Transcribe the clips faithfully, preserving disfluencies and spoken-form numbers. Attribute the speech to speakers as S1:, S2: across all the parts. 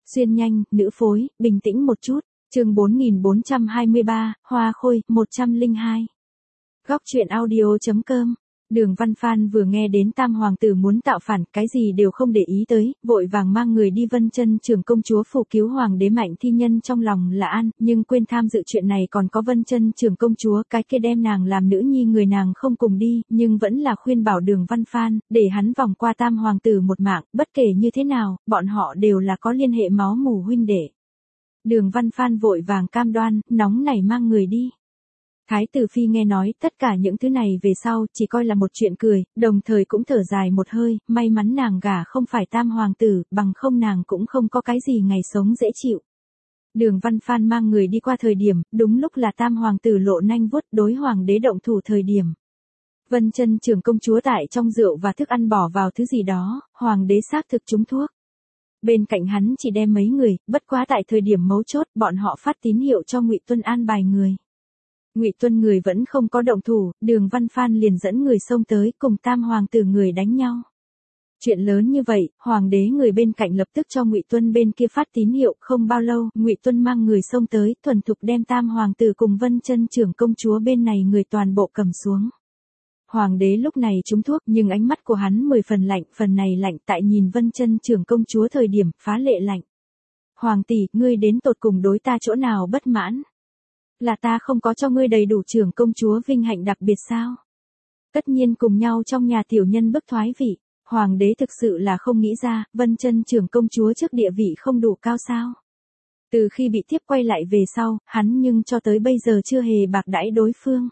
S1: Xuyên nhanh, nữ phối, bình tĩnh một chút. Chương bốn nghìn bốn trăm hai mươi ba, Hoa Khôi, một trăm lẻ hai. Góc truyện audio chấm com. Đường Văn Phan vừa nghe đến Tam hoàng tử muốn tạo phản, cái gì đều không để ý tới, vội vàng mang người đi Vân Chân Trưởng công chúa phủ cứu hoàng đế. Mạnh Thi Nhân trong lòng là an, nhưng quên tham dự chuyện này còn có Vân Chân Trưởng công chúa, cái kia đem nàng làm nữ nhi người nàng không cùng đi, nhưng vẫn là khuyên bảo Đường Văn Phan, để hắn vòng qua Tam hoàng tử một mạng, bất kể như thế nào, bọn họ đều là có liên hệ máu mủ huynh đệ. Đường Văn Phan vội vàng cam đoan, nóng nảy mang người đi. Thái tử phi nghe nói tất cả những thứ này về sau chỉ coi là một chuyện cười, đồng thời cũng thở dài một hơi, may mắn nàng gả không phải Tam hoàng tử, bằng không nàng cũng không có cái gì ngày sống dễ chịu. Đường Văn Phan mang người đi qua thời điểm, đúng lúc là Tam hoàng tử lộ nanh vuốt đối hoàng đế động thủ thời điểm. Vân Chân Trưởng công chúa tại trong rượu và thức ăn bỏ vào thứ gì đó, hoàng đế xác thực trúng thuốc. Bên cạnh hắn chỉ đem mấy người, bất quá tại thời điểm mấu chốt, bọn họ phát tín hiệu cho Ngụy Tuân an bài người. Ngụy Tuân người vẫn không có động thủ, Đường Văn Phan liền dẫn người xông tới, cùng Tam hoàng tử người đánh nhau. Chuyện lớn như vậy, hoàng đế người bên cạnh lập tức cho Ngụy Tuân bên kia phát tín hiệu, không bao lâu, Ngụy Tuân mang người xông tới, thuần thục đem Tam hoàng tử cùng Vân Chân Trưởng công chúa bên này người toàn bộ cầm xuống. Hoàng đế lúc này trúng thuốc, nhưng ánh mắt của hắn mười phần lạnh, phần này lạnh tại nhìn Vân Chân Trưởng công chúa thời điểm, phá lệ lạnh. Hoàng tỷ, ngươi đến tột cùng đối ta chỗ nào bất mãn? Là ta không có cho ngươi đầy đủ trưởng công chúa vinh hạnh đặc biệt sao? Tất nhiên cùng nhau trong nhà tiểu nhân bức thoái vị, hoàng đế thực sự là không nghĩ ra, Vân Chân Trưởng công chúa trước địa vị không đủ cao sao? Từ khi bị tiếp quay lại về sau, hắn nhưng cho tới bây giờ chưa hề bạc đãi đối phương.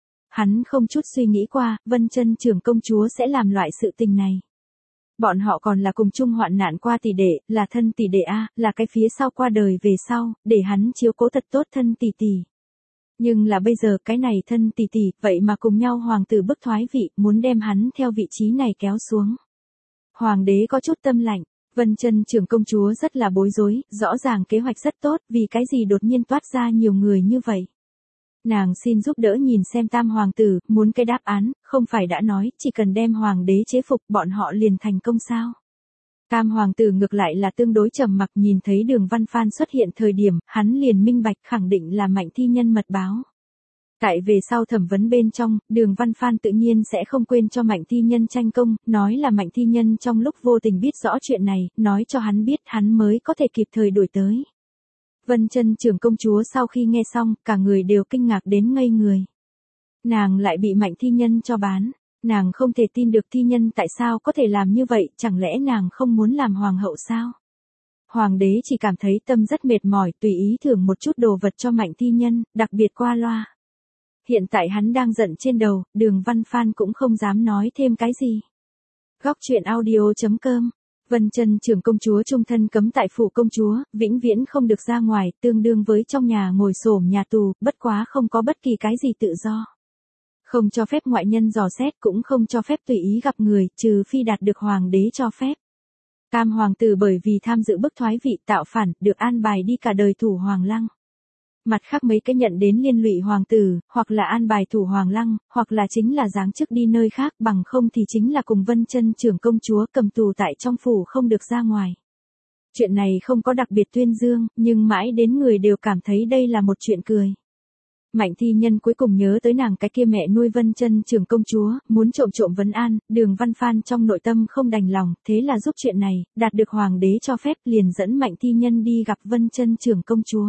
S1: Hắn không chút suy nghĩ qua, Vân Chân Trưởng công chúa sẽ làm loại sự tình này. Bọn họ còn là cùng chung hoạn nạn qua tỷ đệ, là thân tỷ đệ a, là cái phía sau qua đời về sau, để hắn chiếu cố thật tốt thân tỷ tỷ. Nhưng là bây giờ cái này thân tỷ tỷ, vậy mà cùng nhau hoàng tử bức thoái vị, muốn đem hắn theo vị trí này kéo xuống. Hoàng đế có chút tâm lạnh, Vân Chân Trưởng công chúa rất là bối rối, rõ ràng kế hoạch rất tốt, vì cái gì đột nhiên toát ra nhiều người như vậy. Nàng xin giúp đỡ nhìn xem Tam hoàng tử, muốn cái đáp án, không phải đã nói, chỉ cần đem hoàng đế chế phục bọn họ liền thành công sao. Tam hoàng tử ngược lại là tương đối trầm mặc, nhìn thấy Đường Văn Phan xuất hiện thời điểm, hắn liền minh bạch khẳng định là Mạnh Thi Nhân mật báo. Tại về sau thẩm vấn bên trong, Đường Văn Phan tự nhiên sẽ không quên cho Mạnh Thi Nhân tranh công, nói là Mạnh Thi Nhân trong lúc vô tình biết rõ chuyện này, nói cho hắn biết hắn mới có thể kịp thời đuổi tới. Vân Chân Trưởng công chúa sau khi nghe xong, cả người đều kinh ngạc đến ngây người. Nàng lại bị Mạnh Thi Nhân cho bán, nàng không thể tin được Thi Nhân tại sao có thể làm như vậy, chẳng lẽ nàng không muốn làm hoàng hậu sao? Hoàng đế chỉ cảm thấy tâm rất mệt mỏi, tùy ý thưởng một chút đồ vật cho Mạnh Thi Nhân, đặc biệt qua loa. Hiện tại hắn đang giận trên đầu, Đường Văn Phan cũng không dám nói thêm cái gì. Góc truyện audio chấm com. Vân Chân Trưởng công chúa chung thân cấm tại phủ công chúa, vĩnh viễn không được ra ngoài, tương đương với trong nhà ngồi xổm nhà tù, bất quá không có bất kỳ cái gì tự do. Không cho phép ngoại nhân dò xét, cũng không cho phép tùy ý gặp người, trừ phi đạt được hoàng đế cho phép. Tam hoàng tử bởi vì tham dự bức thoái vị tạo phản, được an bài đi cả đời thủ hoàng lăng. Mặt khác mấy cái nhận đến liên lụy hoàng tử, hoặc là an bài thủ hoàng lăng, hoặc là chính là giáng chức đi nơi khác, bằng không thì chính là cùng Vân Chân Trưởng công chúa cầm tù tại trong phủ không được ra ngoài. Chuyện này không có đặc biệt tuyên dương, nhưng mãi đến người đều cảm thấy đây là một chuyện cười. Mạnh Thi Nhân cuối cùng nhớ tới nàng cái kia mẹ nuôi Vân Chân Trưởng công chúa, muốn trộm trộm vấn an, Đường Văn Phan trong nội tâm không đành lòng, thế là giúp chuyện này, đạt được hoàng đế cho phép liền dẫn Mạnh Thi Nhân đi gặp Vân Chân Trưởng công chúa.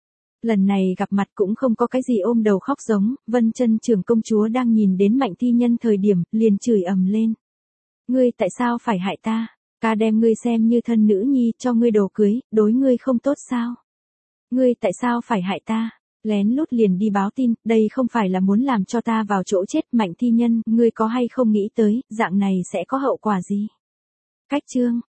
S1: Lần này gặp mặt cũng không có cái gì ôm đầu khóc giống, Vân Chân Trưởng công chúa đang nhìn đến Mạnh Thi Nhân thời điểm, liền chửi ầm lên. Ngươi tại sao phải hại ta? Ta đem ngươi xem như thân nữ nhi, cho ngươi đồ cưới, đối ngươi không tốt sao? Ngươi tại sao phải hại ta? Lén lút liền đi báo tin, đây không phải là muốn làm cho ta vào chỗ chết. Mạnh Thi Nhân, ngươi có hay không nghĩ tới, dạng này sẽ có hậu quả gì? Cách chương.